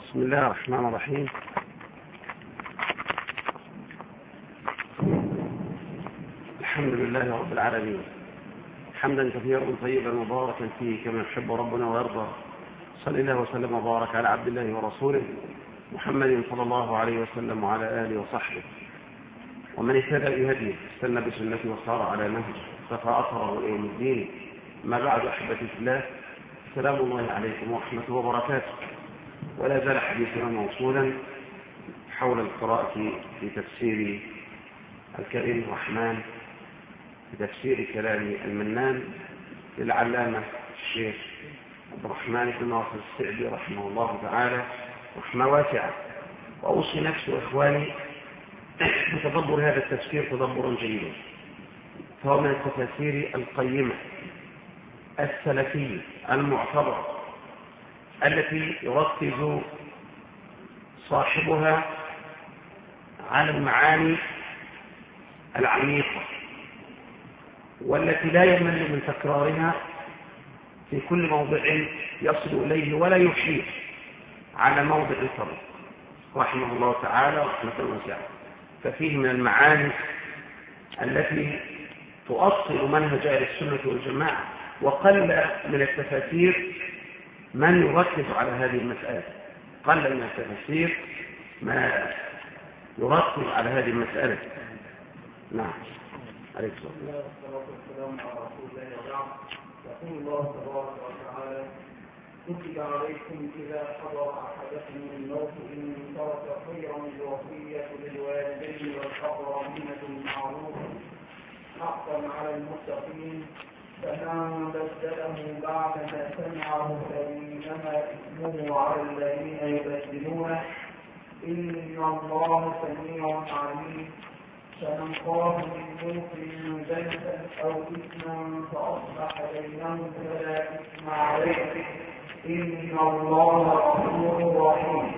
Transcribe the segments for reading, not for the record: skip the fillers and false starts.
بسم الله الرحمن الرحيم. الحمد لله رب العالمين، حمدا كثيرا طيبا مباركا فيه كما يحب ربنا ويرضى. صلى الله وسلم وبارك على عبد الله ورسوله محمد صلى الله عليه وسلم وعلى آله وصحبه ومن اهتدى بهديه استنى بسنته وصار على نهجه اقتفى أثره إلى يوم الدين. ما بعد، أحبتي في الله، سلام الله عليكم ورحمته وبركاته. ولا زال حديثنا موصولا حول القراءة في تفسير الكريم الرحمن، في تفسير كلام المنان للعلامة الشيخ عبد الرحمن بن ناصر السعدي رحمه الله تعالى رحمة واسعة. وأوصي نفسي وإخواني بتدبر هذا التفسير تدبرا جيدا، فهو من التفاسير القيمة السلفية المعتبرة التي يركز صاحبها على المعاني العميقة والتي لا يمل من تكرارها في كل موضع يصل إليه ولا يحيط على موضع الفرق رحمه الله تعالى رحمة واسعة. ففيه من المعاني التي تؤصل منهج أهل السنة والجماعة، وقل من التفاسير من يركز على هذه المسألة، قل من التفاسير ما يركز على هذه المسألة. نعم، عليك الصلاة والسلام على رسول الله وبعد. يقول الله تبارك وتعالى: كتب عليكم إذا حضر أحدكم الموت إن ترك خيرا الوصية للوالدين والأقربين بالمعروف حقا على المتقين، فمن بدله بعدما سمعه فإنما إثمه على الذين يبدلونه، إن الله سميع عليم. فمن خاف من موت جنة أو إثما فأصلح بينهم فلا إثم عليه، إن الله غفور رحيم.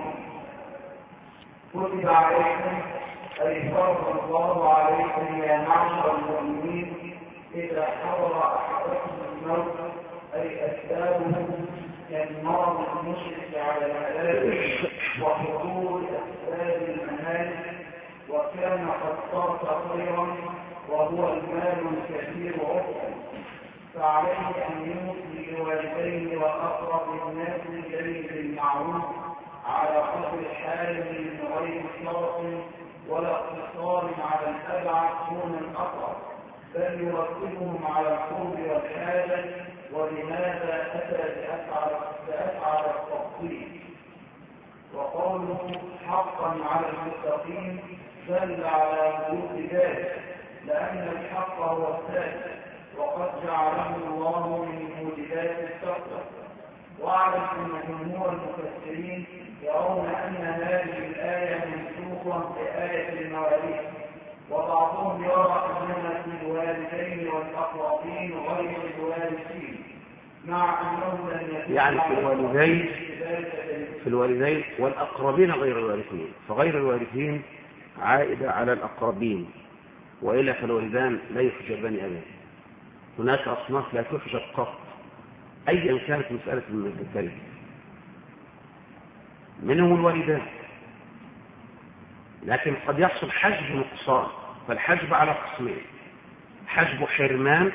كتب عليكم أي فرض الله عليكم يا معشر المؤمنين إذا حضر أحدكم الموت أي أسبابه كالمرض المشرك على الهلاك وحضور أسباب المهالك، وكان قد صرف خيرا وهو المال الكثير عرفا، فعليه أن يوصي لوالديه وأقرب الناس إليه بالمعروف على قدر حال من غير شرط ولا اقتصار على الأبعد دون الأقرب، بل يرتبهم على القرب والحاجة. ولماذا أتى بأفعل التفصيل؟ وقوله حقا على المتقين دل على وجود ذلك، لأن الحق هو الثابت وقد جعله الله من موجبات التقوى. واعلم أن جمهور المفسرين يرون أن هذه الآية منسوخة بآية المواريث، وبعضهم يرى أنها في الوالدين والأقربين غير الوارثين، مع أنهم لم يكن يعني في الوالدين والأقربين غير الوارثين، فغير الوارثين عائدة على الأقربين، وإلا فالوالدان لا يحجبان أبدا. هناك أصناف لا تحجب قط أيا كانت مسألة التركة، منهم الوالدان، لكن قد يحصل حجب نقصان. فالحجب على قسمين: حجب حرمان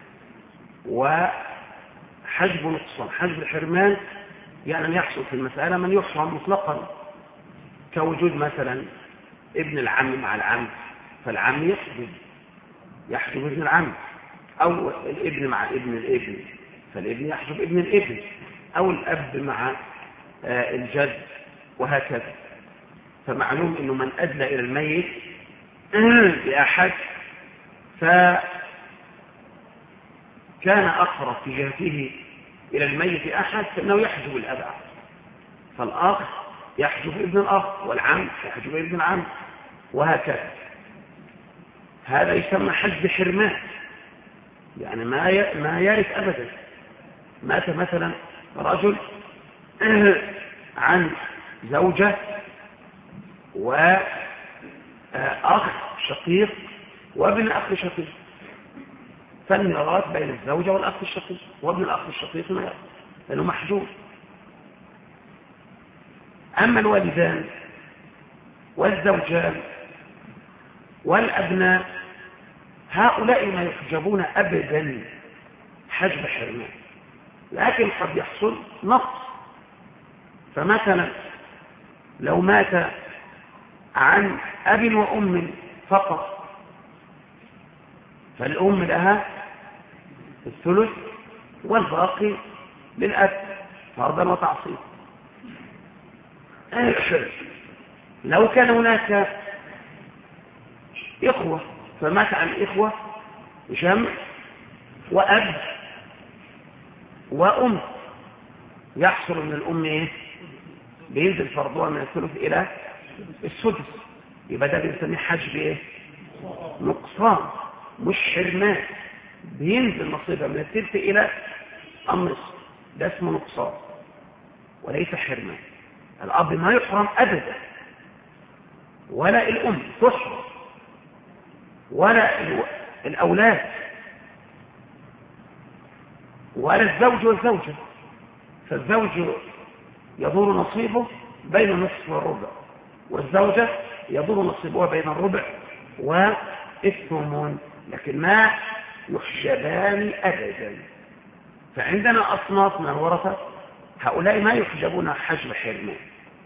وحجب نقصان. حجب الحرمان يعني أن يحصل في المسألة من يحرم مطلقا، كوجود مثلا ابن العم مع العم، فالعم يحجب ابن العم، أو الابن مع ابن الابن فالابن يحجب ابن الابن، أو الأب مع الجد، وهكذا. فمعلوم أنه من أدلى إلى الميت بأحد فكان أقرب في جهته إلى الميت أحد فإنه يحجب الأبعد، فالأخ يحجب ابن الأخ، والعم يحجب ابن العم، وهكذا. هذا يسمى حجب حرمان، يعني ما يرث أبدا. مات مثلا رجل عن زوجة وأخ شقيق وابن أخ شقيق، فالميراث بين الزوجة والأخ الشقيق، وابن الأخ الشقيق ما يرث لأنه محجوب. أما الوالدان والزوجان والأبناء هؤلاء ما يحجبون أبدا حجب حرمان، لكن قد يحصل نقص. فمثلا لو مات عن أب وأم فقط فالأم لها الثلث والباقي للأب فرضا وتعصيبا. لو كان هناك إخوة فمات عن إخوة جمع وأب وأم، يحصل من الأم إيه؟ بينزل فرضها من الثلث إلى السدس، يبقى ده بنسميه حجب إيه؟ نقصان مش حرمان، بينزل نصيبها من الثلث إلى النصف، ده اسمه نقصان وليس حرمان. الأب ما يحرم أبدا، ولا الأم تحرم، ولا الأولاد، ولا الزوج والزوجة. فالزوج يدور نصيبه بين النصف والربع، والزوجة يدور نصيبها بين الربع والثمن، لكن ما يحجبان أبدا. فعندنا أصناف من الورثة هؤلاء ما يحجبون حجب حرمان.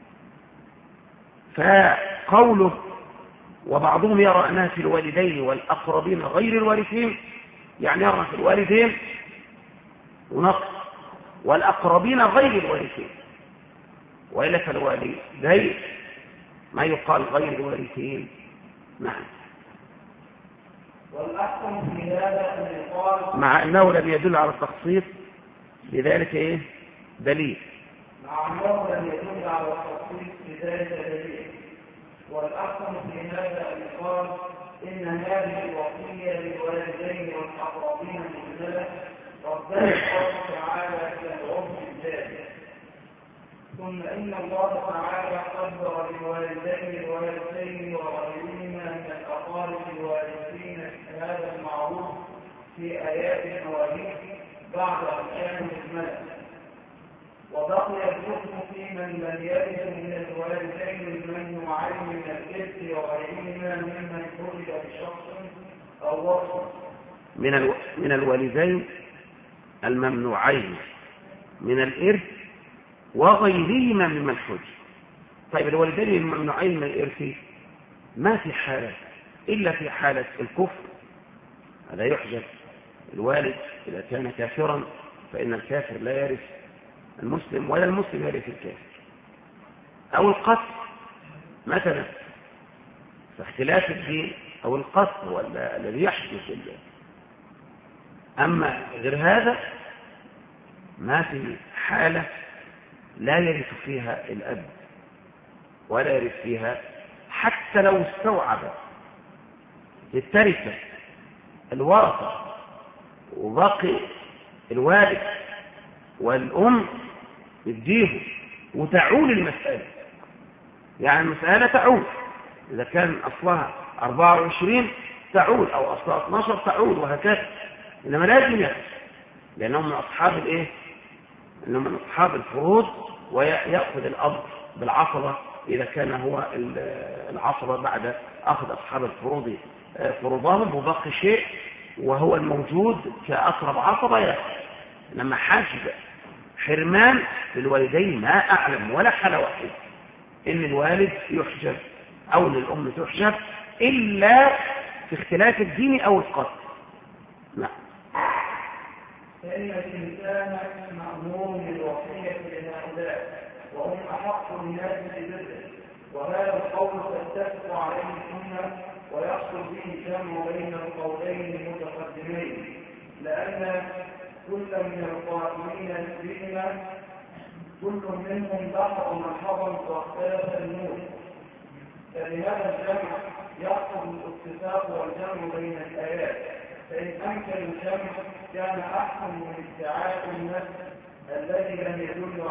فقوله وبعضهم يرى أنها في الوالدين والأقربين غير الوارثين، يعني يرى في الوالدين ونقص والأقربين غير الوارثين، وإلا فالوالدين ما يقال غير الوارثين. نعم. والأحسن في هذا أن يقال مع أنه لم يدل على التخصيص، لذلك إيه دليل. مع أنه لم يدل على التخصيص لذلك دليل. والأحسن في هذا أن يقال إن هذه الوصية للوالدين والأقربين مجملة ربنا الله تعالى إلى العرف الذاتي. ثم إن الله تعالى قدر للوالدين الوارثين وغيرهما من الأقارب الوارثين هذا المعروف في آيات المواريث بعد أركان الملك، وبقي الحكم في من لم يرث من الوالدين الممنوعين من الإرث وغيرهما ممن حرم بشخص أو وصف. من الوالدين الممنوعين من الإرث وغيرهما ممن حرم. طيب الوالدين الممنوعين من الإرث ما في حالة إلا في حالة الكفر، هذا يحجب الوالد إذا كان كافرا، فإن الكافر لا يرث المسلم ولا المسلم يرث الكافر، أو القتل مثلا، فاختلاف الدين أو القتل هو الذي يحدث الله. أما غير هذا ما في حالة لا يرث فيها الأب ولا يرث فيها، حتى لو استوعب التركة الورثة وبقي الوالد والأم يديه وتعول المسألة. يعني المسألة تعول، إذا كان أصلها 24 تعول، أو أصلها 12 تعول، وهكذا. إنما لازم يأخذ، لأنهم من أصحاب الإيه؟ إنهم من أصحاب الفروض، ويأخذ الأب بالعصبة إذا كان هو العصبة بعد أخذ أصحاب الفروض فروضهم، وبقي شيء وهو الموجود كأقرب عصبة يأخذ. إنما حجب حرمان للوالدين ما أعلم ولا حالة واحدة إن الوالد يحجب أو للأم تحجب إلا في اختلاف الدين أو القتل. نعم. فإن الإنسان مأمور بالوصية لهؤلاء وهم أحق الناس بذله، وهذا القول تتفق عليه السنة ويحصل به جمع بين القولين المتقدمين، لأن كل من القائمين بهما كل منهم ذكر ملحظا واختلف النور، فلهذا الجمع يحصل الاتفاق والجمع بين الآيات. فإن أمكن الجمع كان أحسن من ادعاء النفس الذي لم يدل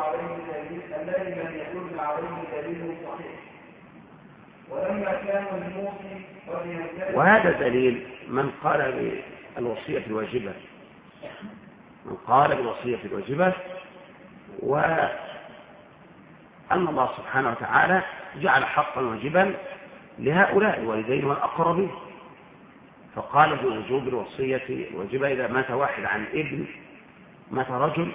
عليه دليل صحيح. ولما كان الموصي قد يمتلك، وهذا دليل من قال بالوصية الواجبة، من قال بالوصية الواجبة أن الله سبحانه وتعالى جعل حقا واجبا لهؤلاء الوالدين والأقربين، فقال بوجوب الوصية الواجبة إذا مات واحد عن ابن، مات رجل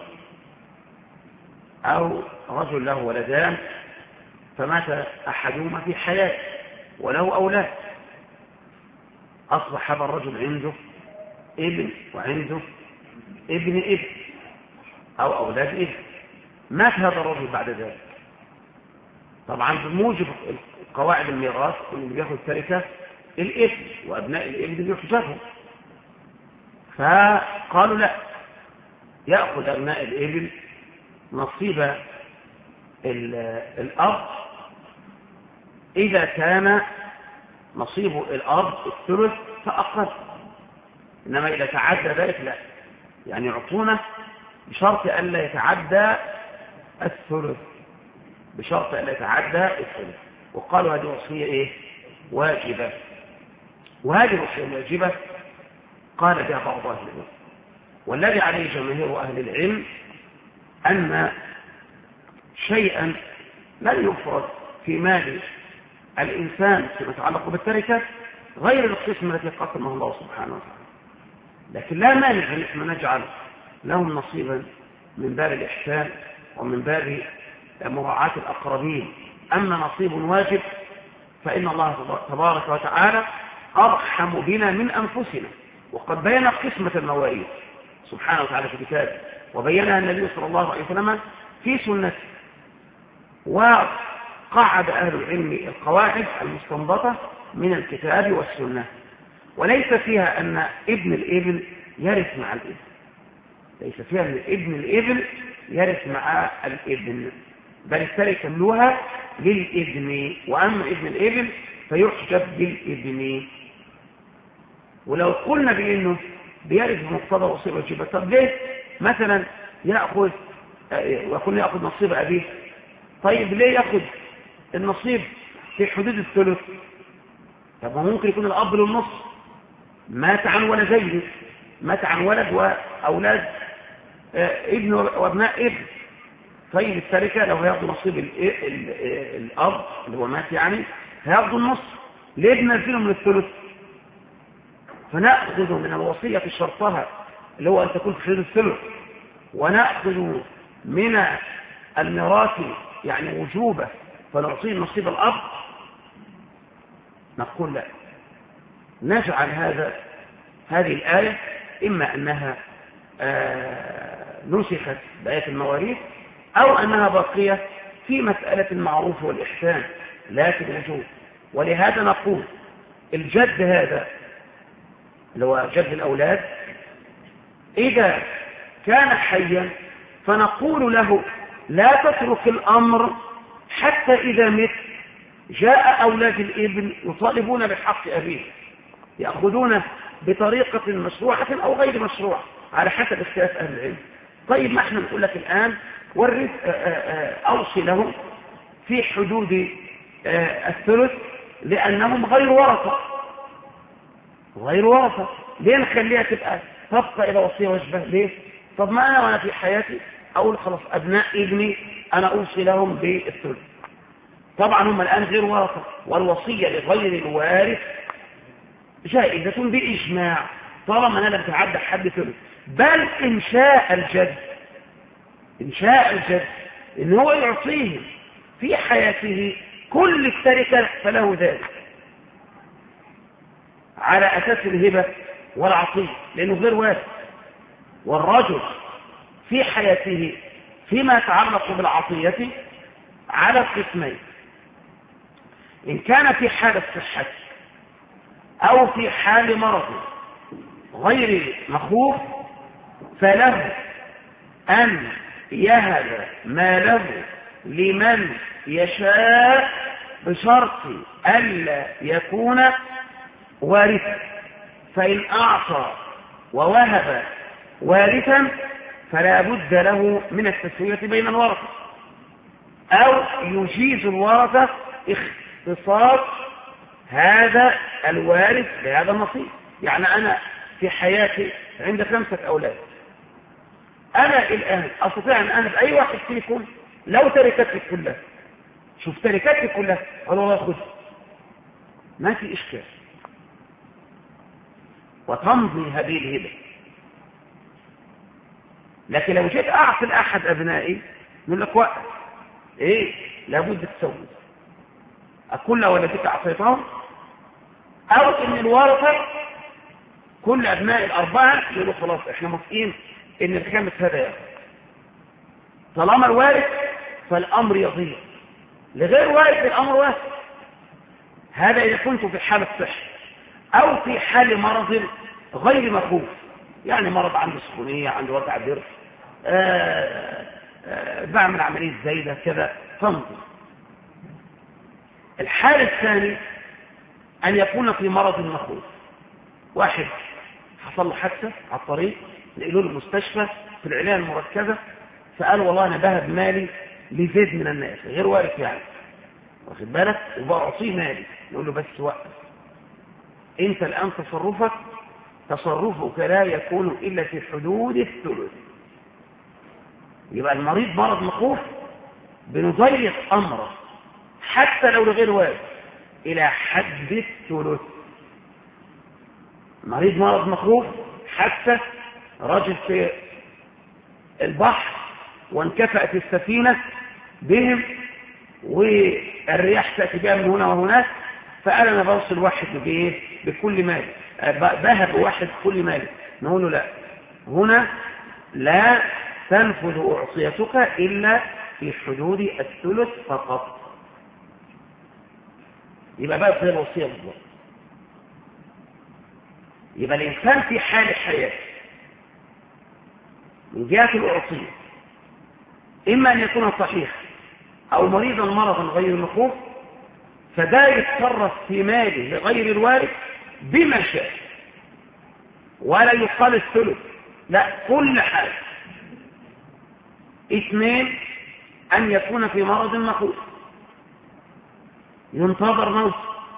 أو رجل له ولدان فمات أحدهما في حياته وله أولاد، أصبح هذا الرجل عنده ابن وعنده ابن أو أولاد ابن، مات هذا الرجل بعد ذلك. طبعا بموجب قواعد الميراث اللي بياخذ تركه الابن وأبناء الابن يحجبهم، فقالوا لا، يأخذ أبناء الابن نصيب الأب إذا كان نصيب الأب الثلث فأقل، إنما إذا تعدى ذلك لا، يعني يعطونه بشرط ألا يتعدى الثلث، بشرط ألا يتعدى الثلث. وقالوا هذه وصية واجبة، وهذه الوصية الواجبة قال بها بعض أهل العلم، والذي عليه جماهير أهل العلم أن شيئا لن يفرض في مال الإنسان فيما يتعلق بالتركة غير القسمة التي قسمها الله سبحانه وتعالى، لكن لا مانع أن احنا نجعل لهم نصيبا من باب الإحسان ومن باب مراعاة الأقربين. أما نصيب واجب فإن الله تبارك وتعالى أرحم بنا من أنفسنا، وقد بين قسمة المواريث سبحانه وتعالى في كتابه، وبينها النبي صلى الله عليه وسلم في سنته، وقعد أهل العلم القواعد المستنبطة من الكتاب والسنة، وليس فيها أن ابن الابن يرث مع الابن، ليس فيها أن ابن الابن يرث مع الابن، بل التركة كلها للابن، وأما ابن الابن فيحجب بالابن. ولو قلنا بأنه بيرث بمقتضى وصية واجبة، طب ليه مثلا يأخذ ويقول يأخذ نصيب أبيه؟ طيب ليه يأخذ النصيب في حدود الثلث؟ طب ممكن يكون الأب له النص، مات عن ولدين، مات عن ولد وأولاد ابن وابناء ابن، طيب التركة لو هياخذوا نصيب الأب اللي هو مات يعني هياخذوا النص، ليه بنزله من الثلث؟ فنأخذ من الوصية في شرطها اللي هو أن تكون في حدود الثلث، ونأخذ من الميراث يعني وجوبه فنعطيه نصيب الأب؟ نقول لا، نجعل هذه الآية إما أنها نسخت بآية المواريث أو أنها باقية في مسألة المعروف والإحسان لا في الوجوب. ولهذا نقول الجد هذا اللي هو جد الأولاد إذا كان حيا فنقول له لا تترك الأمر حتى إذا مت جاء أولاد الابن يطالبون بحق أبيه، يأخذونه بطريقة مشروعة أو غير مشروعة على حسب اختلاف أهل العلم. طيب ما احنا نقول لك الآن ورث أوصي لهم في حدود الثلث لأنهم غير ورثة، غير ورثة، ليه نخليها تبقى إلى وصية واجبة؟ ليه؟ طب ما أنا وأنا في حياتي أقول خلاص أبناء ابني أنا أوصي لهم بالثلث، طبعا هم الآن غير ورثة، والوصية لغير الوارث جائزة بإجماع طالما أنا لم تعدى حد ثلث، بل إن شاء الجد إن هو يعطيهم في حياته كل التركة فله ذلك على أساس الهبة والعطية لأنه غير وارث. والرجل في حياته فيما يتعلق بالعطية على قسمين، إن كان في حال الصحة أو في حال مرض غير مخوف فله أن يهب ماله لمن يشاء بشرط ألا يكون وارثا، فإن أعطى ووهب وارثا فلا بد له من التسوية بين الورثة، أو يجيز الورثة اختصاص هذا الوارث بهذا النصيب. يعني أنا في حياتي عندي 5 أولاد، أنا الآن أستطيع أن أهب أي واحد فيكم لو تركتك كلها شوف تركاتي كلها، قال الله خذ، ما في إشكال، وتمضي هذه الهبة. لكن لو جيت أعطي أحد أبنائي يقول لك وقف، إيه لابد تسوي، كل ولدك أعطيتهم، أو إن الورثة كل أبناء الأربعة يقولوا خلاص إحنا موافقين إن الخامس هذا يأخذ. طالما الوارث فالأمر يضيع، لغير وارث الأمر واسع. هذا إذا كنت في حالة صحة أو في حال مرض غير مخوف، يعني مرض عنده سخونية، عنده وجع ضرس، بعمل عملية زايدة كذا تمضي. الحال الثاني أن يكون في مرض مخوف، واحد حصل له حادثة على الطريق، نقلوا له المستشفى في العناية المركزة، فقال والله أنا بهب مالي لزيد من الناس غير وارث يعني، واخد بالك، وبأعطيه مالي، نقول له بس وقف، أنت الآن تصرفك لا يكون إلا في حدود الثلث. يبقى المريض مرض مخوف بنضيق أمره حتى لو لغير وارث إلى حد الثلث. مريض مرض مخوف حتى رجل في البحر وانكفأت السفينة بهم والرياح تأتي بها من هنا وهناك، فقال أنا بوصل واحد بكل مال، بهب واحد بكل مال، نقول له لا، هنا لا تنفذ أعصيتك إلا في حدود الثلث فقط. يبقى بقى في الوصية بالضبط. يبقى الإنسان في حال الحياة من جهة الأعصية إما أن يكون صحيح أو مريضا مرضا غير مخوف، فده يتصرف في ماله لغير الوارث بما شاء، ولا يقال الثلث، لا، كل حال. اثنين، أن يكون في مرض مخوف ينتظر موت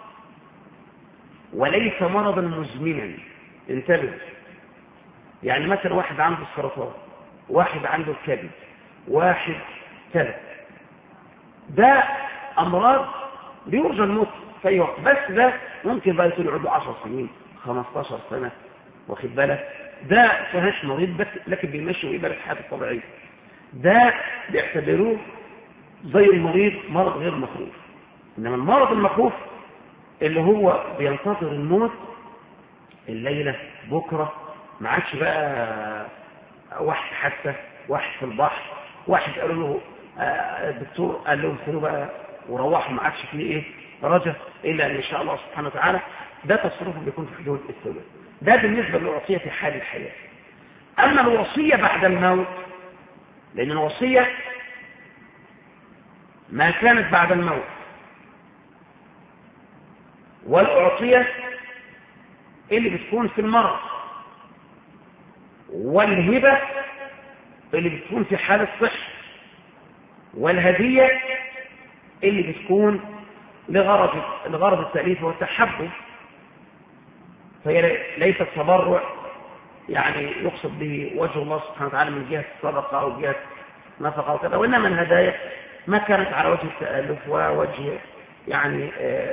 وليس مرضا مزمنا، انتبه، يعني مثلا واحد عنده السرطان، واحد عنده الكبد، واحد كذا، ده أمراض بيرجى الموت في أي وقت، بس ده ممكن بقى يكون عنده 10 سنين 15 سنة، واخد بالك، ده فهش مريض بس لكن بيمشي ويقبل الحياة الطبيعية، ده بيعتبروه زي المريض مرض غير مخوف. إنما المرض المخوف اللي هو بينتظر الموت الليلة بكرة، ما عادش بقى واحد حتى واحد في البحر، واحد قالوا له الدكتور قال لهم سنوا بقى وروحوا، ما عادش فيه ايه رجع الا ان شاء الله سبحانه وتعالى، ده تصرفه بيكون في حدود الثلث. ده بالنسبة للوصية في حال الحياة. اما الوصية بعد الموت، لان الوصية ما كانت بعد الموت، والأعطية اللي بتكون في المرض، والهبة اللي بتكون في حال الصحة، والهدية اللي بتكون لغرض التأليف والتحبب، فهي ليست تبرع يعني يقصد به وجه الله سبحانه وتعالى من جهة الصدقة أو جهة نفقة أو كذا، وإنما الهدايا ما كانت على وجه التألف ووجه يعني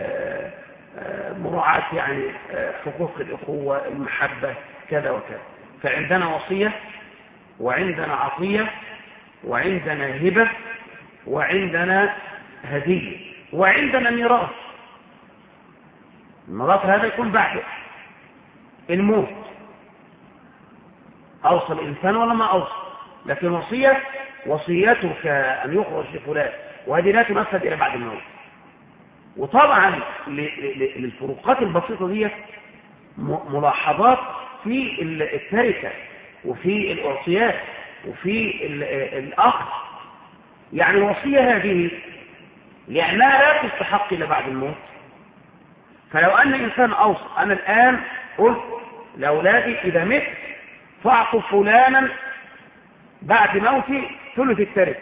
مراعاة يعني حقوق الأخوة، المحبة، كذا وكذا. فعندنا وصية، وعندنا عطية، وعندنا هبة، وعندنا هدية، وعندنا ميراث. الميراث هذا يكون بعد الموت، أوصى الإنسان ولا ما أوصى، لكن وصيتك أن يخرج لفلان، وهذه لا تنفذ إلى بعد الموت. وطبعا للفروقات البسيطة دي ملاحظات في التركة وفي الأعطيات وفي الأخذ. يعني الوصية هذه لأنها لا تستحق إلا بعد الموت، فلو أن إنسان أوصى أنا الآن قلت لأولادي إذا مت فأعطوا فلانا بعد موتي ثلث التركة،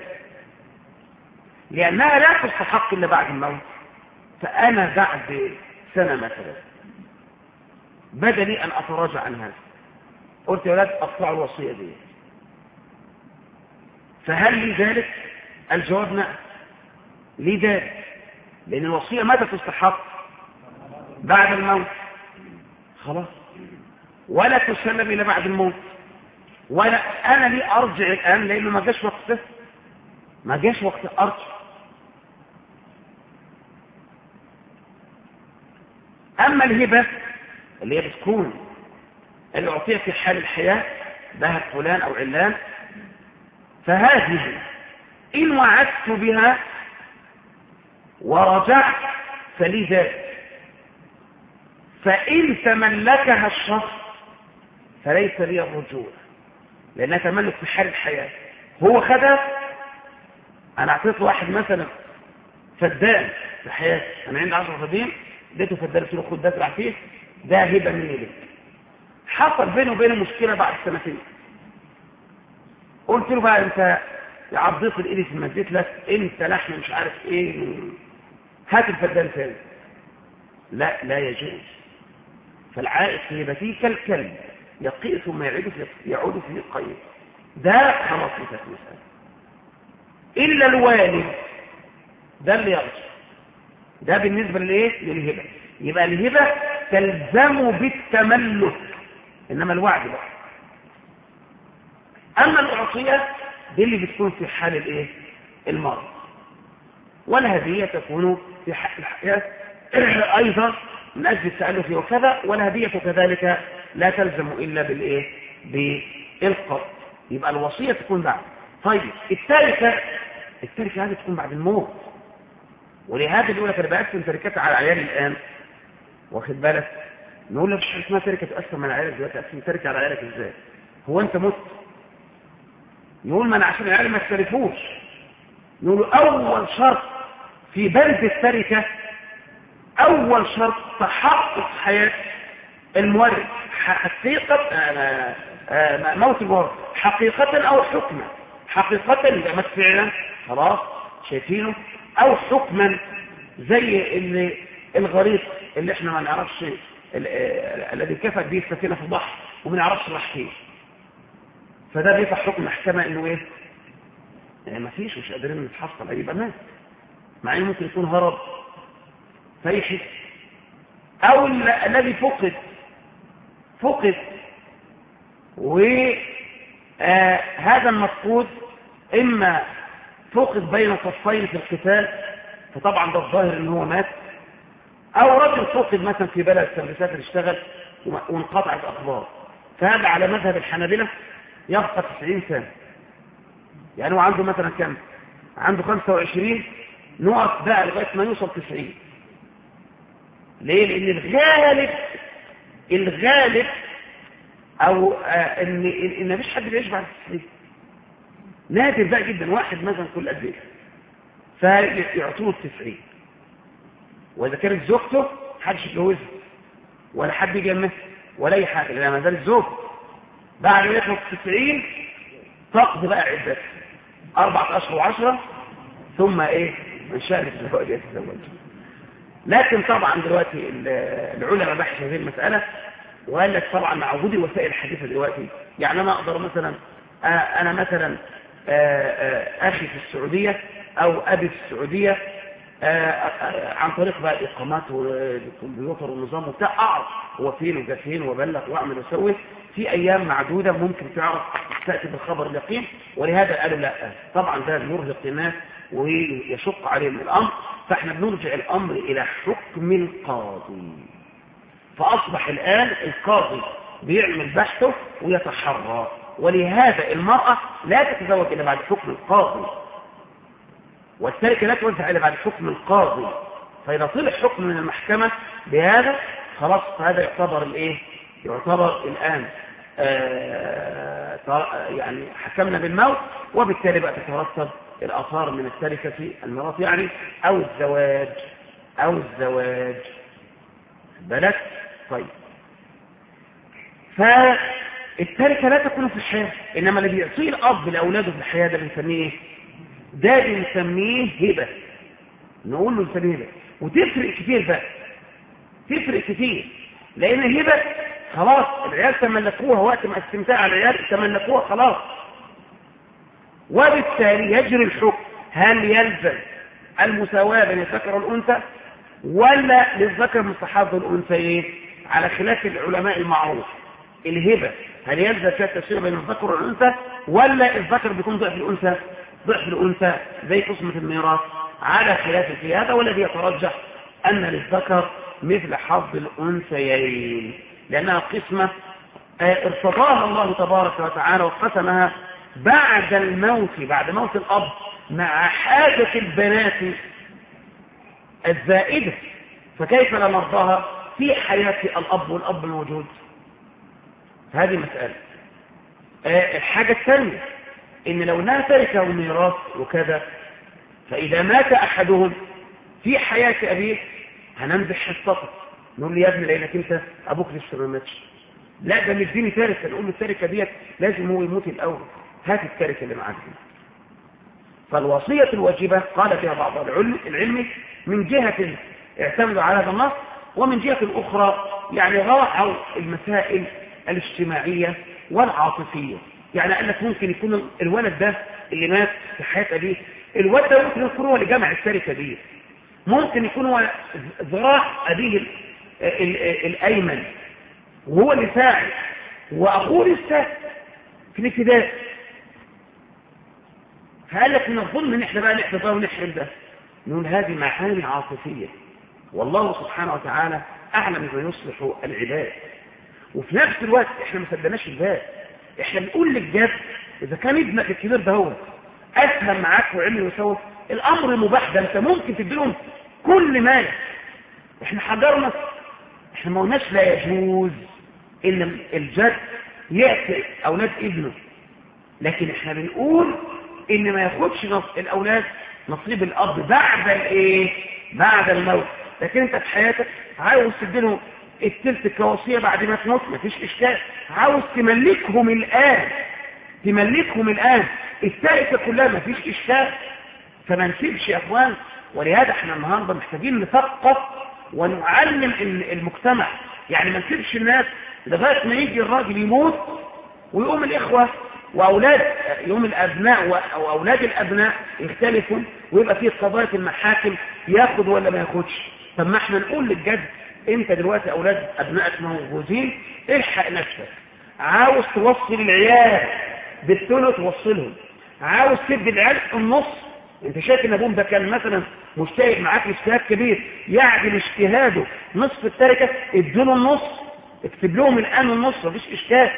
لأنها لا تستحق إلا بعد الموت، فأنا بعد سنة مثلا بدلي أن أتراجع عن هذا، قلت يا أولاد أقطعوا الوصية دي، فهل لي ذلك؟ الجواب نعم، لي ذلك، لأن الوصية متى تستحق؟ بعد الموت. خلاص، ولا تسلم إلى بعد الموت، ولا أنا لي أرجع الآن لأنه ما جاش وقته، ما جاش وقت أرجع. أما الهبة اللي هي بتكون اللي أعطيها في حال الحياة، ذهب فلان أو علان، فهذه إن وعدت بها ورجعت فلي ذلك، فإن تملكها الشخص فليس لي الرجوع، لأنها تملك في حال الحياة. هو خدها، أنا أعطيت واحد مثلا فدان في حياتي، أنا عندي 10 فدين، اديته فدان، قلت له خد ده تلعب فيه، ده هبة مني لك. حصل بينه وبينه مشكلة بعد سنتين، قلت له بقى أنت عضيت الإيدي في مديت لك، أنت لحم مش عارف إيه، هات الفدان ثاني. لا، لا يجوز. فالعائد في هبته كالكلب يقيء ثم يعود في القيد، ده خلاص انتهت المسألة. إلا الوالد ده اللي يرجع، ده بالنسبة للهبة. يبقى الهبة تلزم بالتملك، إنما الوعد بقى. أما الأعطية دي اللي بتكون في حال المرض، والهدية تكون في حال الحياة أيضا من أجل التألف وكذا، والهدية كذلك لا تلزم إلا بالقبض. يبقى الوصية تكون بعد. طيب التركة هذه تكون بعد الموت، ولهذا يقول لك أنا بقسم تركتي على عيالي الآن، واخد بالك؟ نقول له مش اسمها تركة تقسم على عيالك دلوقتي، تقسم تركة على عيالك ازاي؟ هو أنت مت؟ يقول ما أنا عشان عيالي ما يختلفوش. نقول له أول شرط في بند التركة، أول شرط تحقق حياة المورث، حقيقة موت الورث، حقيقة أو حكما. حقيقة إذا مات فعلا خلاص شايفينه، أو حكما زي الغريق اللي احنا ما نعرفش، الذي كفت به السفينة في البحر وما نعرفش راح فين، فده بيطلع حكم محكمة إنه إيه؟ يعني ما فيش، مش قادرين نتحصل، هيبقى مات، مع إنه ممكن يكون هرب فيحس، أو الذي فقد وهذا المفقود إما فقد بين صفين في القتال، فطبعا ده الظاهر إن هو مات، أو رجل فقد مثلا في بلد سافر اشتغل وانقطعت أخبار، فهذا على مذهب الحنابلة يبقى 90 سنة. يعني هو عنده مثلا كم؟ عنده 25، نقط بقى لغاية ما يوصل 90. ليه؟ لأن الغالب أو إن مفيش حد بيعيش بعد 90. نادر بقى جدا واحد مثلا كل قد ايه فيعطوه 90. وإذا كانت زوجته محدش يتجوزها ولا حد يجمعها ولا أي حاجة، لأن ما زال الزوج بعد ما يخلص 90 تقضي بقى عدة 4 أشهر و10، ثم من شاء الزواج يتزوج. لكن طبعا دلوقتي العلماء بحثوا هذه المسألة، وقال لك طبعا مع وجود الوسائل الحديثة دلوقتي، يعني أنا أقدر مثلا أخي في السعودية أو أبي في السعودية، عن طريق بقى الإقامات والكمبيوتر والنظام وبتاع، أعرف هو فين وجا فين وبلغ وأعمل وأسوي في أيام معدودة، ممكن تعرف تأتي بالخبر اليقين. ولهذا قالوا لا، طبعا ده يرهق الناس ويشق عليهم الأمر، فاحنا بنرجع الأمر إلى حكم القاضي. فأصبح الآن القاضي بيعمل بحثه ويتحرى، ولهذا المرأة لا تتزوج إلا بعد حكم القاضي، والتركة لا توزع إلا بعد حكم القاضي. فإذا طلع حكم من المحكمة بهذا خلاص، فهذا يعتبر الآن يعني حكمنا بالموت، وبالتالي بقى تترتب الآثار من التركة في الميراث، يعني أو الزواج بالك. طيب، فالتركة لا تكون في الحياة، إنما اللي بيعطيه الأب لأولاده في الحياة ده بنسميه هبة. نقول له نسميه هبة، وتفرق كتير بقى، تفرق كتير، لأن الهبة خلاص العيال تملكوها، وقت ما استمتاع العيال تملكوها خلاص، وبالتالي يجري الحكم. هل يلزم المساواة بين الذكر والأنثى ولا للذكر مثل حظ الأنثيين؟ على خلاف العلماء المعروف. الهبة هل يلزم فيها التسوية بين الذكر والأنثى ولا الذكر بيكون ضعف الأنثى؟ ضعف الأنثى زي قسمة الميراث. على خلاف في هذا، والذي يترجح أن للذكر مثل حظ الأنثيين، لأنها قسمة ارتضاها الله تبارك وتعالى وقسمها بعد الموت، بعد موت الأب، مع حاجة البنات الزائدة، فكيف لا نرضاها في حياة الأب والأب الموجود؟ هذه مسألة. الحاجة الثانية إن لو انها تركه ميراث وكذا، فإذا مات أحدهم في حياة أبيه هنمزح حصته، نقول لي يا ابني لأنك أنت أبوك لسه ما ماتش، لا ده مديني تركة، نقول له التركة ديت لازم هو يموت الأول، هات التركة اللي معاك. فالوصية الواجبة قال فيها بعض العلم من جهة اعتمدوا على هذا النص، ومن جهة أخرى يعني راعوا المسائل الاجتماعية والعاطفية. يعني قال لك ممكن يكون الولد ده اللي مات في حياة أبيه، الولد ده ممكن يكون هو اللي جمع التركة دي، ممكن يكون هو ذراع أبيه الأيمن وهو اللي ساعد، وأخوه لسه في الابتدائي. فقال لك من الظلم ان احنا بقى نحفظه ونحرم ده، نقول هذه معاني عاطفية، والله سبحانه وتعالى أعلم بما يصلح العباد. وفي نفس الوقت احنا ما صدقناش الباب، احنا بنقول للجد اذا كان ابنك الكبير ده هو اسهم معاك وعمل وسوى، الامر مباح، ده انت ممكن تديلهم كل مال. احنا حجرنا، احنا ما قلناش لا يجوز ان الجد يأتي اولاد ابنه، لكن احنا بنقول ان ما ياخدش الاولاد نصيب الاب بعد الايه؟ بعد الموت. لكن انت في حياتك عاوز تديلهم التلت كوصية بعد ما تموت، مفيش اشكال، عاوز تملكهم الان، تملكهم الان التركة كلها، مفيش اشكال. فما نسيبش يا اخوان. ولهذا احنا النهارده محتاجين نثقف ونعلم المجتمع، يعني ما نسيبش الناس لغايه ما يجي الراجل يموت ويقوم الاخوه واولاد يوم الابناء او اولاد الابناء يختلفوا ويبقى فيه قضايا المحاكم ياخد ولا ما ياخدش. طب ما احنا نقول للجد انت دلوقتي اولاد ابنائك موجودين، الحق نفسك، عاوز توصل العيال بالثلث توصلهم، عاوز تدي العيال النص. انت شايف ان ابوهم ده كان مثلا مجتهد معاك اجتهاد كبير يعدل اجتهاده نصف التركه، اديله النص، اكتب لهم الان النص، مفيش اشكال.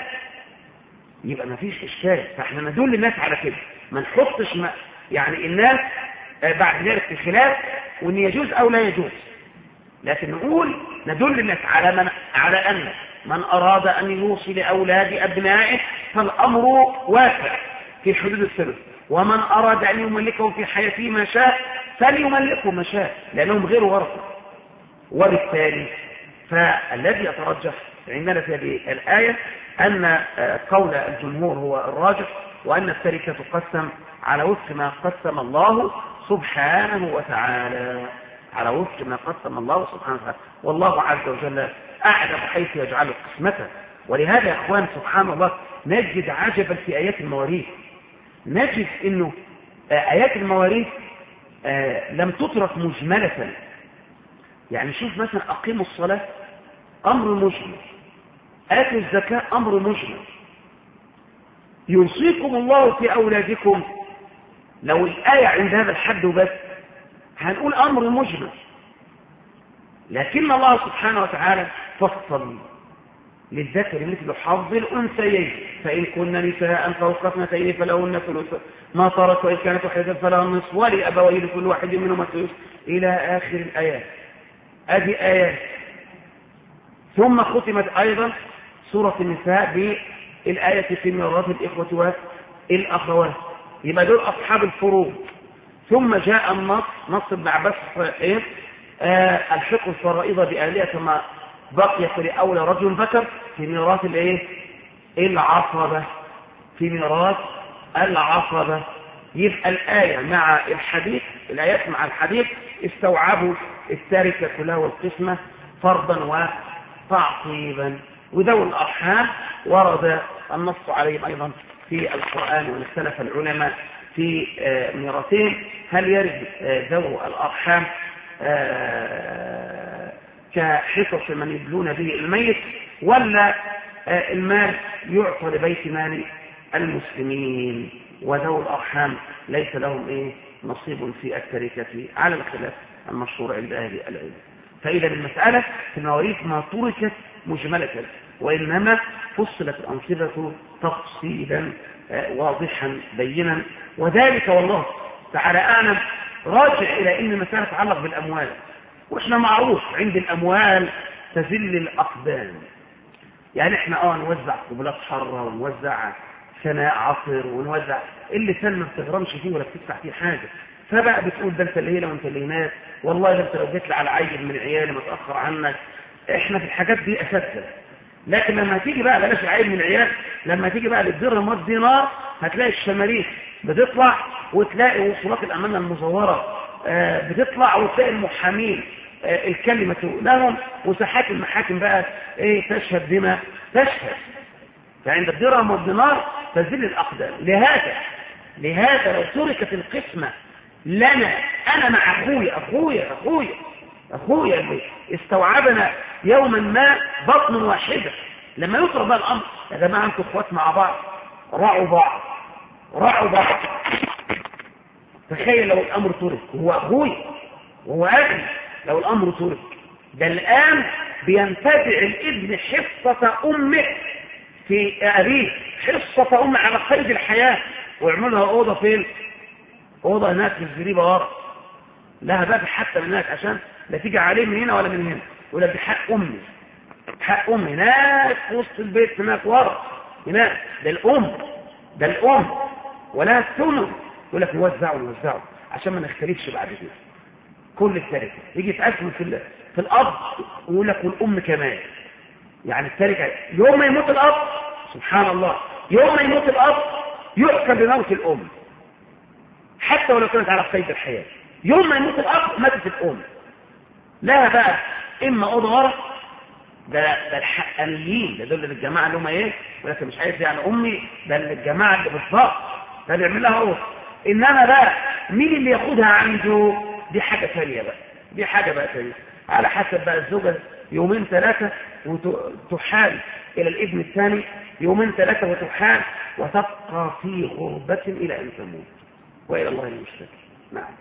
يبقى مفيش اشكال. فاحنا ندل الناس على كده، ما نحطش يعني الناس بعد ذلك في خلاف وان يجوز او لا يجوز، لكن نقول ندل الناس على ان من اراد ان يوصي لاولاد ابنائه فالامر واسع في حدود الثلث، ومن اراد ان يملكه في حياته ما شاء فليملكه ما شاء، لانهم غير ورثه. وبالتالي فالذي يترجح عندنا في هذه الايه ان قول الجمهور هو الراجح، وان التركه تقسم على وفق ما قسم الله سبحانه وتعالى، على وفق ما قسم الله سبحانه وتعالى، والله عز وجل اعلم حيث يجعل قسمته. ولهذا يا اخوان سبحان الله نجد عجبا في ايات المواريث، نجد انه ايات المواريث لم تترك مجملة. يعني شوف مثلا اقيموا الصلاة امر مجمل، اتوا الزكاة امر مجمل، يوصيكم الله في اولادكم، لو الآية عند هذا الحد وبس هنقول امر مجمل، لكن الله سبحانه وتعالى فصل للذكر مثل حظ الأنثيين، فإن كن نساء فوق اثنتين فلهن ثلث ما ترك، وإن كانت واحدة فلها النصف ولأبويه لكل واحد منهما الثلث إلى آخر الآيات. هذه آيات. ثم ختمت أيضا سورة النساء بالآية في ميراث الإخوة والأخوات، يبقى دول أصحاب الفروض. ثم جاء النص، نص ابن عباس الحق الفرائض بأهلها كما بقي لأولى رجل ذكر في ميراث العصبة، في ميراث العصبة. يبقى الآية مع الحديث، الآيات مع الحديث استوعبوا التركة كلها والقسمة فرضا وتعقيبا. وذوي الأرحام ورد النص عليهم أيضا في القرآن، واختلف العلماء في ميراثين، هل يرث ذو الأرحام كحصص من يدلون به الميت، ولا المال يعطى لبيت مال المسلمين وذو الأرحام ليس لهم نصيب في التركة على الخلاف المشهور عند أهل العلم. فإذا المسألة في المواريث ما تركت مجملة، وإنما فصلت الأنصبة تفصيلا واضحا بينا، وذلك والله تعالى أعلم راجع إلى أن المسألة تتعلق بالأموال، وإحنا معروف عند الأموال تزل الأقدام. يعني إحنا نوزع قبلات حرة ونوزع ثناء عصر ونوزع اللي سن ما بتغرمش فيه ولا بتدفع فيه حاجة، فبقى بتقول ده انت اللي هنا وانت اللي هناك، والله ده انت لو جيت لي على عيل من عيالي ما تأخر عنك. احنا في الحاجات دي أساسا، لكن لما تيجي بقى بلاش عيل من العيال، لما تيجي بقى للدرهم والدينار هتلاقي الشماريخ بتطلع، وتلاقي وصولات الأمانة المزورة بتطلع، وتلاقي المحامين الكلمة لهم، وساحات المحاكم بقى تشهد بما تشهد. فعند الدرهم والدينار تزل الأقدام. لهذا لو تركت القسمة لنا، أنا مع أخويا اللي استوعبنا يوما ما بطن واحدة، لما يطرب بقى الأمر يا جماعة أنتوا اخوات مع بعض، راعوا بعض. تخيل لو الأمر ترك، هو أخويا وهو أبي، لو الأمر ترك ده الآن بينتزع الابن حصة أمه في أبيه، حصة أمه على قيد الحياة، ويعملها أوضة فين؟ أوضة هناك في الزريبة ورا، لها باب حتى من هناك عشان لا تيجي عليه من هنا ولا من هنا، ولا بحق أمي، حق أمي هناك في وسط البيت هناك ورا هناك. ده الأم ولا الثمن. يقول لك نوزعه عشان ما نختلفش بعد كده. كل التركة يجي يتقسم في الأب، ويقول لك والأم كمان. يعني التركة يوم ما يموت الأب، سبحان الله، يوم ما يموت الأب يحكم بموت الأم حتى ولو كانت على قيد الحياة. يوم ما يموت الأب ماتت الأم، لها بقى إما أوضة ورا، ده الحقانيين، ده دول للجماعة اللي هم ولكن مش عايز يعني أمي، ده للجماعة اللي بالضبط ده اللي يعمل لها أوضة. إنما بقى مين اللي ياخدها عنده؟ دي حاجة ثانية بقى، دي حاجة بقى ثانية، على حسب بقى الزوجة يومين ثلاثة وتحال إلى الابن الثاني، يومين ثلاثة وتحال، وتبقى في غربة إلى أن تموت، وإلى الله المشتكى. نعم.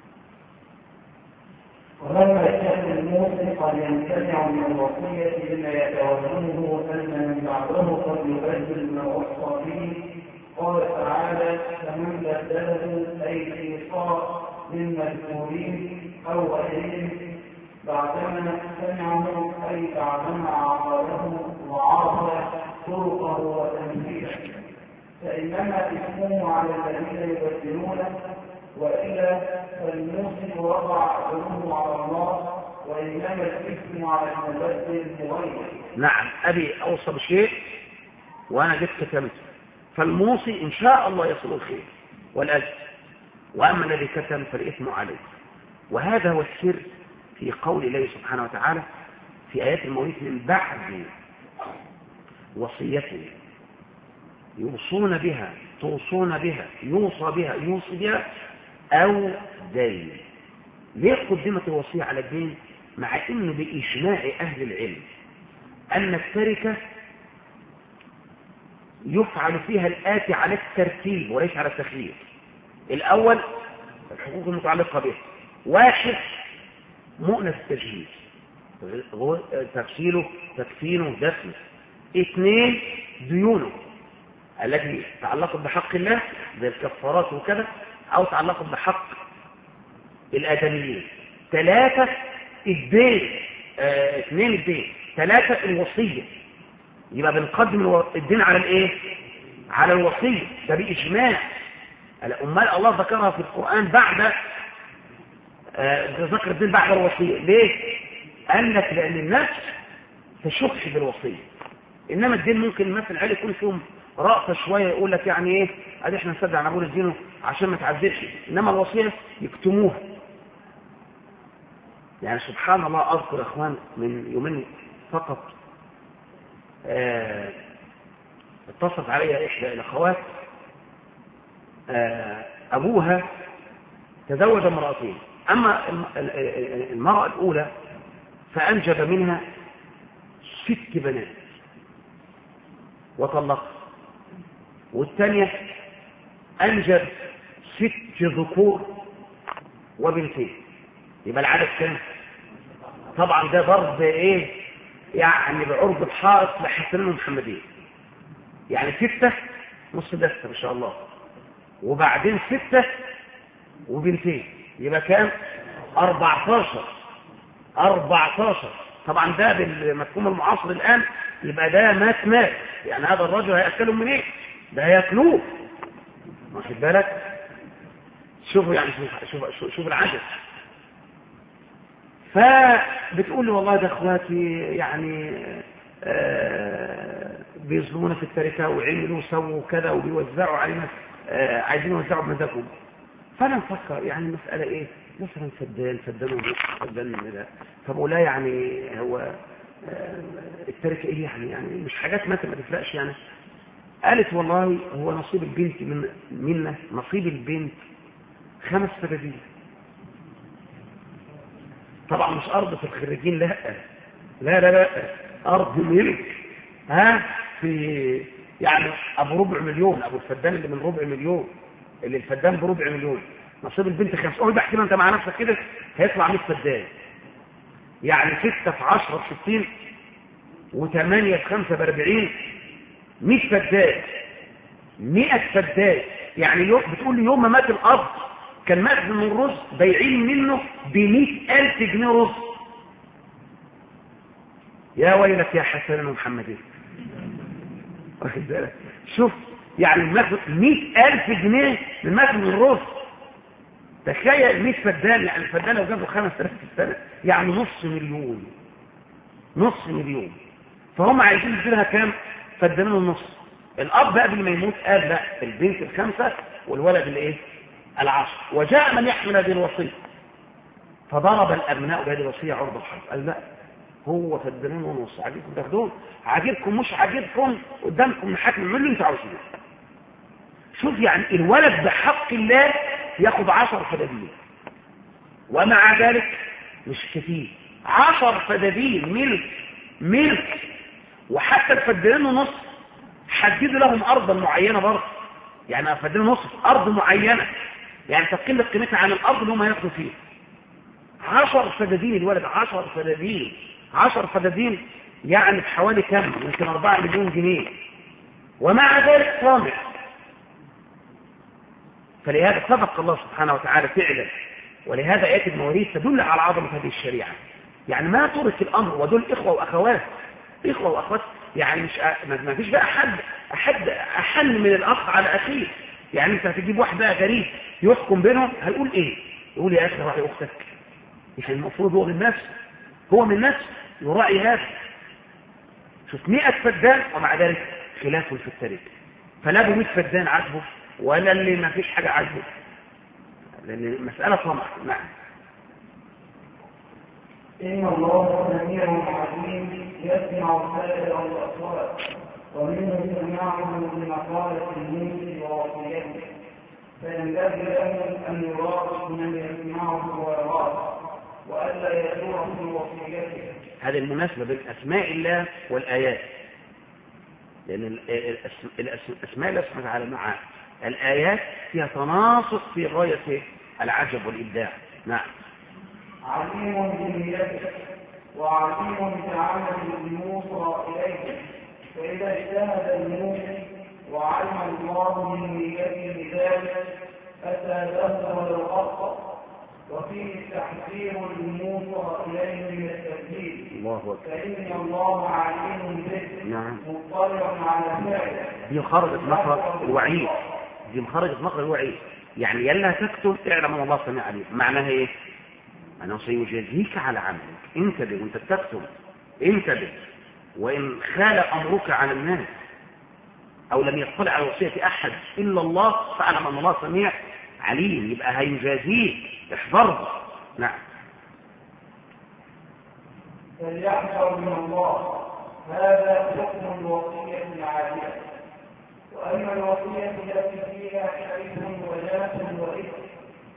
ولما كان الموصي قد يمتنع من الوصية بما يتوهمه أن من بعده قد يبدل ما وصى به، قال تعالى: فمن بدله أي في صار من مذكورين أو غيرهم بعدما سمعه، أي بعدما عقله وعرف طرقه وتنفيذه، فإنما إثمه على الذين يبدلونه، وإلا فالموصي وضع ظلمه على الله، وإنما الإثم على المبدل بغيره. نعم، أبي أوصى بشيء وأنا جبت كتمته، فالموصي إن شاء الله يصل الخير والأجر، وأما الذي كتم فالإثم عليه. وهذا هو السر في قول الله سبحانه وتعالى في آيات المواريث من بعد وصيته يوصون بها، توصون بها، يوصي بها أو دين. ليه قدمت الوصية على الدين؟ مع إنه بإجماع أهل العلم أن التركة يفعل فيها الآتي على الترتيب وليس على التخيير. الأول الحقوق المتعلقة به: واحد مؤنة التجهيز، تغسيله، تكفينه، دفنه. اثنين ديونه التي تعلقت بحق الله زي الكفارات وكذا، أو تعلقت بحق الآدميين. ثلاثة الدين، اثنين الدين. ثلاثة الوصية. يبقى بنقدم الدين على الايه؟ على الوصية، ده بإجماع. أمال الله ذكرها في القرآن بعد ذكر الدين بعد الوصية. ليه؟ قال لك لأن الناس تشك بالوصية، إنما الدين ممكن مثلا عيل يكون فيهم رأفة شوية، يقول لك يعني ايه ادي احنا نصدق عن ابونا الدين عشان ما تعذبش، انما الوصية يكتموها. يعني سبحان الله، اذكر اخوان من يومين فقط اتصلت علي احدى الاخوات أبوها تزوج امرأتين، أما المرأة الأولى فأنجب منها 6 بنات وطلقها، والثانية أنجب 6 ذكور وبنتين، يبقى العدد كام؟ طبعا ده ضرب ايه يعني بعرض الحائط لحسنين ومحمدين، يعني 6 نص دستة ما شاء الله، وبعدين 6 وبنتين، يبقى كام؟ 14. طبعا ده بالمفهوم المعاصر الآن يبقى ده مات، يعني هذا الرجل هيأكلهم من ايه؟ ده هيأكلوه، واخد بالك؟ شوفوا يعني شوف العجز. فبتقول لي والله ده اخواتي يعني بيظلمونا في التركه وعملوا وسووا كذا وبيوزعوا علينا، عايزين يوزعوا بمزاجهم. فانا مفكر يعني المساله ايه؟ مثلا فدان ده، طب ولا يعني هو التركه ايه يعني مش حاجات ما تفرقش يعني. قالت والله هو نصيب البنت منا، نصيب البنت 5 فدادين. طبعا مش أرض في الخريجين، لا أرض ملك، في يعني أبو ربع مليون، أبو الفدان اللي من ربع مليون، اللي الفدان بربع مليون، نصيب البنت 5. قول بحكي أنت مع نفسك كده هيطلع 100 فدان، يعني 6 في 10 ب 60، و8 في 5 ب 40، 100 فدان. 100 فدان يعني بتقول لي يوم ما مات الأب كان مخزن من رز بيعين منه ب100,000 جنيه رز. يا ويلك يا حسن ومحمدين، واخد بالك؟ شوف يعني المخزن 100,000 جنيه من مخزن من رز. تخيل 100 فدان، يعني الفدان لو جابوا 5000 في السنه يعني نص مليون. فهم عايزين يديلها كام؟ فدانين ونص. الاب قبل ما يموت قال لا، البنت 5 والولد 10. وجاء من يحمل هذه الوصيه فضرب الابناء بهذه الوصيه عرض الحرب، قال لا، هو فدانين ونص، عاجبكم تاخدوه، عاجبكم مش عاجبكم قدامكم محاكم، من اللي انتوا عاوزينه. شوف يعني الولد بحق الله ياخد 10 فدادين، ومع ذلك مش كتير. 10 فدادين ملك. وحتى الفدانين ونص حددوا لهم ارضا معينه برضه، يعني فدانين ونص في ارض معينه، يعني تقل قيمتها عن الارض اللي هم ياخدوا فيها. 10 فدادين الولد، 10 فدادين يعني بحوالي كم؟ يمكن 4 مليون جنيه، ومع ذلك طامع. فلهذا صدق الله سبحانه وتعالى فعلا، ولهذا آيات المواريث تدل على عظمة هذه الشريعة. يعني ما ترك الأمر، ودول إخوة وأخوات، يعني مش ما فيش بقى أحد أحن من الأخ على أخيه. يعني أنت هتجيب واحد بقى غريب يحكم بينهم، هيقول إيه؟ يقول يا أخي راعي أختك، مش المفروض هو من نفسه يراعي هذا. شوف 100 فدان ومع ذلك خلاف في التاريخ، فلا ب 100 فدان عجبه ولا اللي ما فيش حاجة عجبه، لأن المسألة طمع. نعم. إن الله سميع عليم يسمع سائر الأصوات، ومنه سماعه لمقالة الملك ووصيته، فينبغي له أن يراقب من يسمعه ويراه، وألا يدور في وصيته. هذه المناسبة بين أسماء الله والآيات، لأن الأسماء الله سبحانه وتعالى مع الآيات فيها تناسق في غاية العجب والإبداع. نعم. عليم بنيته وعليم بعمل الموصى إليه، فإذا اجتهد الموصي وعلم الله من نيته ذلك أساده ولو أخطأ، وفيه تحذير الموصى إليه من التكذيب. الله أكبر. فإن الله عليم به. نعم. مطلع على فعله. دي خرجت مخرج الوعيد، يعني يلا تكتب اعلم ان الله سميع عليم. معناها ايه؟ انه سيجازيك على عملك. انتبه وانت بتكتب، انتبه. وان خال امرك على الناس او لم يطلع على وصيه احد الا الله فاعلم ان الله سميع عليم، يبقى هيجازيك، احذره. نعم. فليحذر من الله، هذا حكم الوصيه العادله. وأما الوصية التي فيها حديث وجاة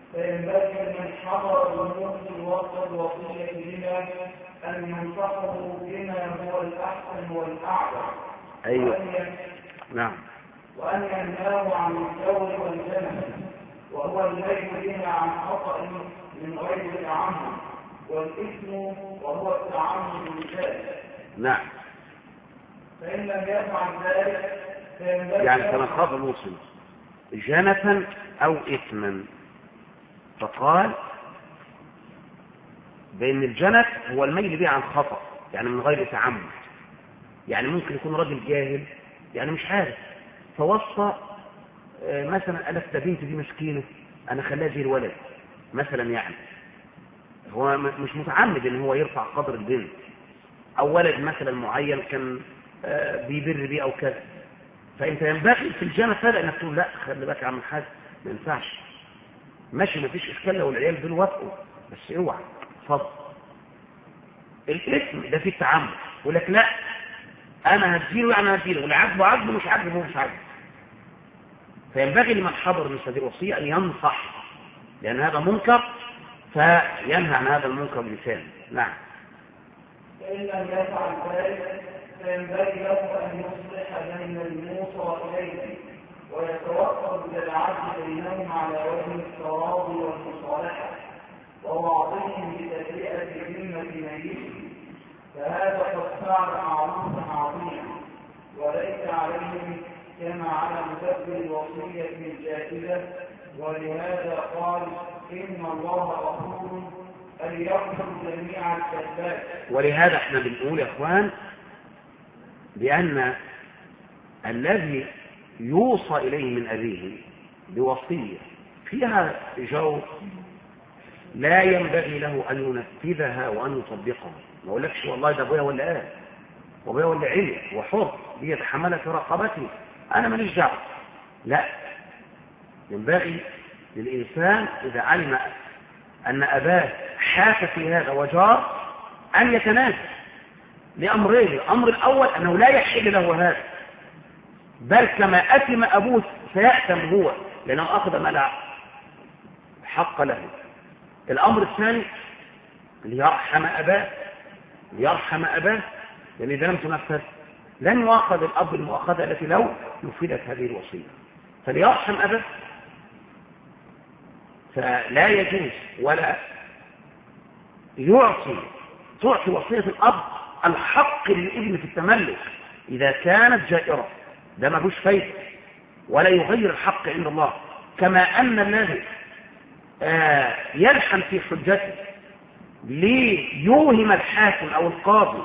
فينبغي من حضر الموت وقت الوصية بها أن ينصحه بما هو الأحسن والأعلى. أيوة. نعم. وأن ينهاه عن الجور والجنة وهو الذي بها عن خطأ من غير تعمد، والإثم وهو التعمد بالذات. نعم. فإن لم يفعل ذلك فينبغي يعني كما خاف المسلم جنة أو إثما، فقال بأن الجنة هو الميل به عن خطأ، يعني من غير تعمد. يعني ممكن يكون راجل جاهل، يعني مش عارف، فوصى مثلا قالت ده بنت دي مسكينة أنا خلاها زي الولد مثلا، يعني هو مش متعمد ان هو يرفع قدر البنت، او ولد مثلا معين كان بيبر بيه او كذا، فانت ينبغي في الجنة فعلا انك تقول لا خلي بالك يا عم الحاج ما ينفعش، ماشي ما فيش اشكال لو العيال دول وافقوا، بس اوعى اتفضل. الاسم ده فيه التعمد، يقول لك لا انا هديله يعني هديله، واللي عاجبه عاجبه مش عاجبه مش عاجبه. فينبغي لمن حضر مثل هذه الوصيه ان ينصح، لان هذا منكر فينهى عن هذا المنكر بلسانه. نعم. فإن لم يفعل ذلك فينبغي له أن يصلح بين الموصى إليه ويتوصل إلى العدل بينهم على وجه التراضي والمصالحة ووعظهم بتبرئة ذمة ميته، فهذا قد فعل معروفا عظيما وليس عليهم كما على مدبر الوصية الجائزة. ولهذا قال إن الله غفور أن يغفر جميع الكذبات. ولهذا احنا بنقول يا اخوان بأن الذي يوصى إليه من أبيه بوصية فيها جور لا ينبغي له أن ينفذها وأن يطبقها. ما أقولكش والله ده أبويا ولا قال وأبويا ولا علم وحر بيتحمل في رقبتي أنا ماليش دعوة، لا، ينبغي للإنسان إذا علم أن أباه حاف في هذا وجار أن يتنازل لأمرين. الأمر الأول أنه لا يحل له هذا، بل كما أثم أبوه سيأثم هو لأنه أخذ ما لا حق له. الأمر الثاني ليرحم أباه، لأن إذا لم تنفذ لن يؤاخذ الأب المؤاخذة التي لو نفذت هذه الوصية، فليرحم أباه. فلا يجوز ولا تعطي وصية الأب الحق للابن في التملك إذا كانت جائرة، ده ما فيهوش فايدة ولا يغير الحق عند الله. كما أن الذي يلحن في حجته ليوهم الحاكم أو القاضي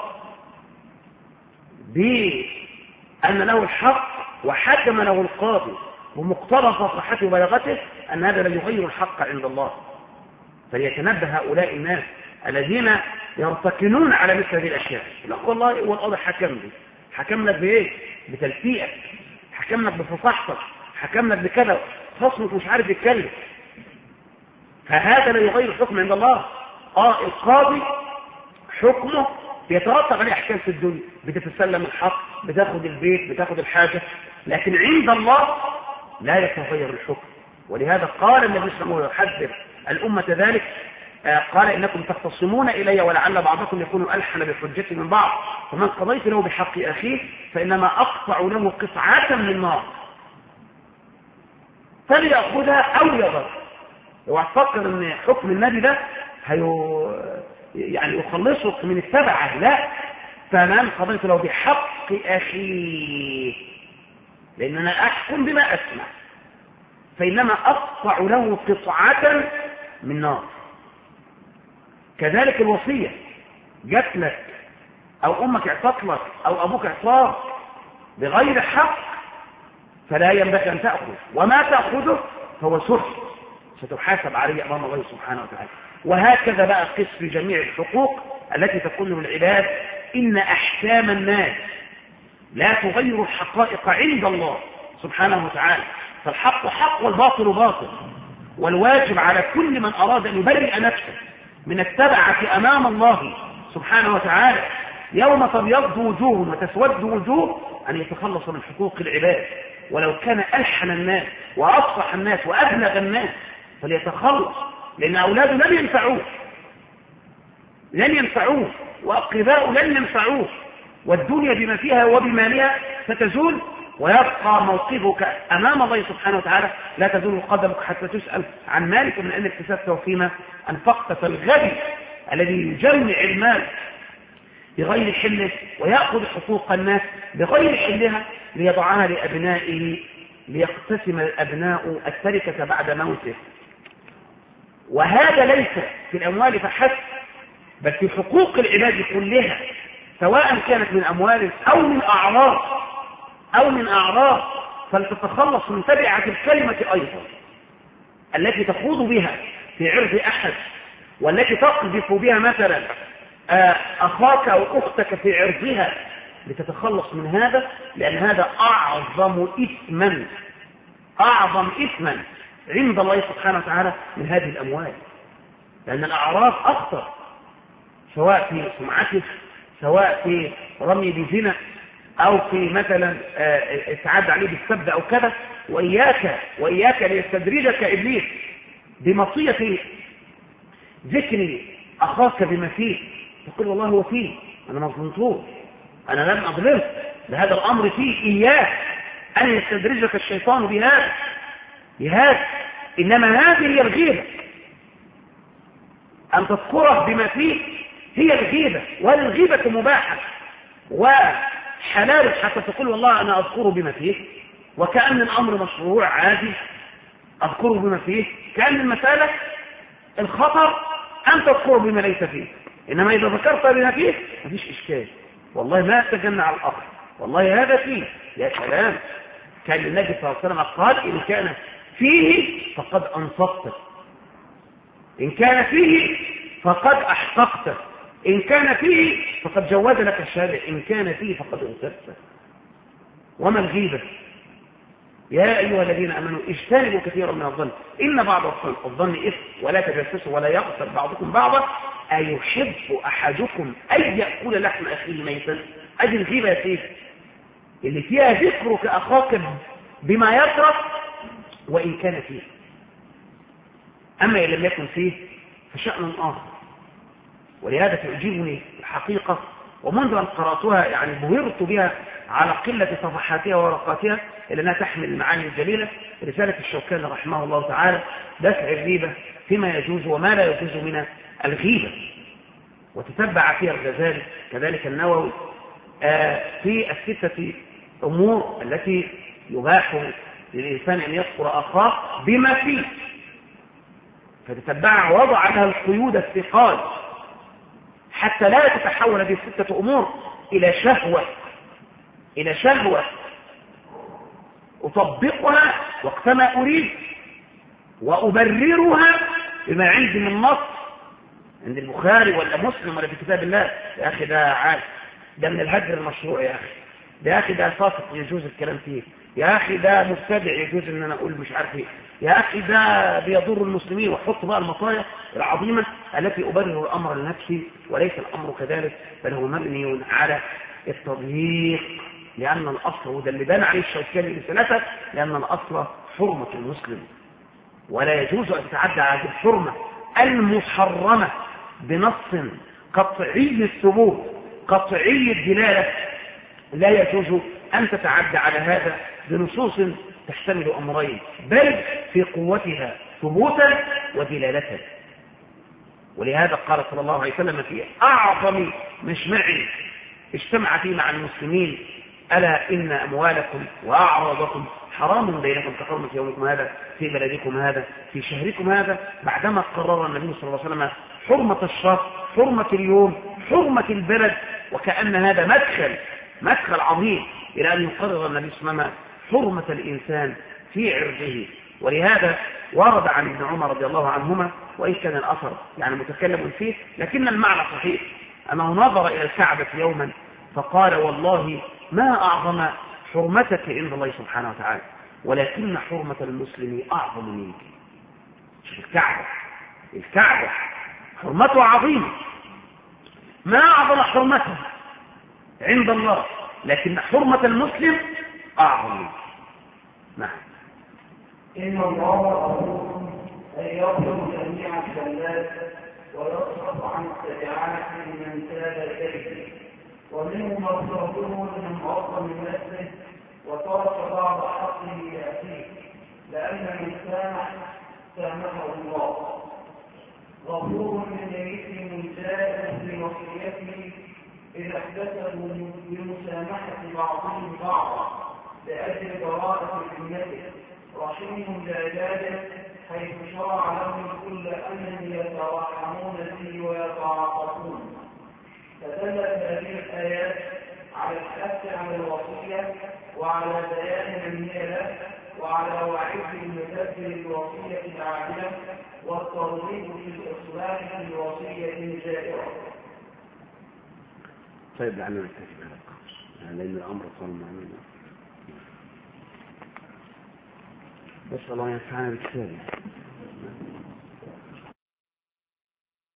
بأن له الحق وحكم له القاضي ومقتضى فصاحته وبلاغته، أن هذا لا يغير الحق عند الله. فليتنبه هؤلاء الناس الذين يرتكنون على مثل هذه الأشياء، لا والله هو القاضي حكم لك بإيه؟ بتلفيقك، حكم لك بفصاحتك، حكم لك بكذا، خصمك مش عارف يتكلم، فهذا لا يغير الحكم عند الله. القاضي حكمه بيترتب عليه أحكام في الدنيا، بتتسلم الحق، بتاخد البيت، بتاخد الحاجة، لكن عند الله لا يتغير الحكم. ولهذا قال النبي صلى الله عليه وسلم يحذر الأمة ذلك، قال إنكم تختصمون إلي ولعل بعضكم يكون ألحن بحجتي من بعض، فمن قضيت له بحق أخيه فإنما أقطع له قطعة من نار فليأخذها أو يضر. اوعى تفكر ان حكم النبي ده يعني يخلصك من التبعة، لا، فمن قضيت له بحق أخيه لأن أنا أحكم بما أسمع فإنما أقطع له قطعة من نار. كذلك الوصية جات لك أو أمك اعطت لك أو أبوك اعطاك بغير حق فلا ينبغي أن تأخذ، وما تأخذه فهو سرح ستحاسب عليه أمام الله سبحانه وتعالى. وهكذا بقى قس في جميع الحقوق التي تكون للعباد. إن أحكام الناس لا تغير الحقائق عند الله سبحانه وتعالى، فالحق حق والباطل باطل. والواجب على كل من أراد أن يبرئ نفسه من التبعة أمام الله سبحانه وتعالى يوم تبيض وجوه وتسود وجوه أن يتخلص من حقوق العباد، ولو كان ألحن الناس وأفصح الناس وأبلغ الناس فليتخلص، لأن أولاده لن ينفعوه وأقرباؤه لن ينفعوه، والدنيا بما فيها وبمالها ستزول، ويبقى موقفك أمام الله سبحانه وتعالى لا تزول قدمك حتى تسأل عن مالك من أن اكتسبته فيما أنفقت. فالغبي الذي يجمع المال بغير حله ويأخذ حقوق الناس بغير حلها ليضعها لأبنائه ليقتسم الأبناء التركة بعد موته. وهذا ليس في الأموال فحسب، بل في حقوق العباد كلها، سواء كانت من أموال أو من أعراض فلتتخلص من تبعة الكلمة أيضا التي تخوض بها في عرض أحد، والتي تقذف بها مثلا أخاك أو أختك في عرضها، لتتخلص من هذا، لأن هذا أعظم إثما عند الله سبحانه وتعالى من هذه الأموال، لأن الأعراض أخطر، سواء في سمعته، سواء في رمي بزنا، أو في مثلا اتعاد عليه بالسب أو كذا. وإياك ليستدرجك إبليس بمصية ذكر أخاك بما فيه، تقول والله هو فيه، أنا ما ظلمتوش، أنا لم أظلمه، لهذا الأمر فيه. إياك أن يستدرجك الشيطان بهذا. إنما هذه هي الغيبة، أن تذكره بما فيه هي الغيبة، والغيبة مباحة وحلال حتى تقول والله أنا أذكره بما فيه، وكأن الأمر مشروع عادي، أذكره بما فيه، كأن المسألة الخطر أن تذكره بما ليس فيه. إنما إذا ذكرت بما فيه مفيش إشكال، والله ما تجنى على الأخر، والله هذا فيه، يا سلام. كان النبي صلى الله عليه وسلم قال إن كان فيه فقد أنصفته، إن كان فيه فقد أحققته، إن كان فيه فقد جوز لك الشارع، إن كان فيه فقد انصفته. وما الغيبة؟ يا أيها الذين آمنوا اجتنبوا كثيرا من الظن إن بعض الظن إثم ولا تجسسوا ولا يغتب بعضكم بعضا أيحب أحدكم أن يأكل لحم أخيه ميتا. أدي الغيبة يا سيدي اللي فيها ذكرك أخاك بما يكره وإن كان فيه. أما إن لم يكن فيه فشأن آخر. ولهذا تعجبني الحقيقة، ومنذ أن قرأتها يعني بهرت بها على قلة صفحاتها ورقاتها إلا أنها تحمل المعاني الجليلة، رسالة الشوكاني رحمه الله تعالى دفع الغيبة فيما يجوز وما لا يجوز من الغيبة، وتتبع فيها الغزالي كذلك النووي في الستة أمور التي يباح للإنسان أن يذكر أخاه بما فيه، فتتبع وضع لها القيود الثقال حتى لا تتحول هذه الستة أمور إلى شهوة أطبقها وقتما أريد وأبررها بما عندي من نص عند البخاري ولا مسلم ولا في كتاب الله. يا أخي ده عاد، ده من الهجر المشروع، يا أخي ده فاسق يجوز الكلام فيه، يا أخي ده مبتدع يجوز أن أنا أقول مش عارف ايه، يا أخي ده بيضر المسلمين، وحط بقى المطايا العظيمة التي أبرر الأمر لنفسي، وليس الأمر كذلك، بل هو مبني على التضييق، لأن الأصل وده اللي بان عليه الشوكاني رسالته، لأن الأصل حرمة المسلم، ولا يجوز أن تتعدى على الحرمة المحرمة بنص قطعي الثبوت قطعي الدلالة، لا يجوز أن تتعدى على هذا بنصوص تحتمل أمرين، بل في قوتها ثبوتا ودلالة. ولهذا قال صلى الله عليه وسلم في أعظم مجمع اجتمع فيه مع المسلمين: ألا إن أموالكم وأعراضكم حرام بينكم كحرمة يومكم هذا في بلدكم هذا في شهركم هذا. بعدما قرر النبي صلى الله عليه وسلم حرمة الشهر، حرمة اليوم، حرمة البلد، وكأن هذا مدخل عظيم إلى أن يقرر النبي صلى الله عليه وسلم حرمة الإنسان في عرضه. ولهذا ورد عن ابن عمر رضي الله عنهما، وإن كان الأثر يعني متكلم فيه، لكن المعنى صحيح، أنه نظر إلى الكعبة يوما فقال: والله ما أعظم حرمتك عند الله سبحانه وتعالى، ولكن حرمة المسلم أعظم منك. شوف الكعبة حرمته عظيمة، ما أعظم حرمته عند الله، لكن حرمة المسلم أعظم منك. نعم. إن الله أن يغفر جميع الزلات ويصرف عن التبعات من تاب إليه، ومنه مغفرته لمن غض من نفسه وترك بعض حقه لأخيه، لأن من سامحه الله. غفور من يئس جائر بوصيته إذا احتسبوا بمسامحة بعضهم بعضا لأجل براءة ذمته، رحيم بعباده حيث شرع لهم كل أمر يتراحمون به ويتعاطفون. فدلت هذه الآيات على الحث على الوصية وعلى بيان من هي له وعلى وعيد المدبر الوصية العادلة والترغيب في الإصلاح في الوصية الجائرة. طيب لعلنا نكتفي بهذا القدر لأن الأمر صار معنا. بس الله ينفعنا بالكتاب.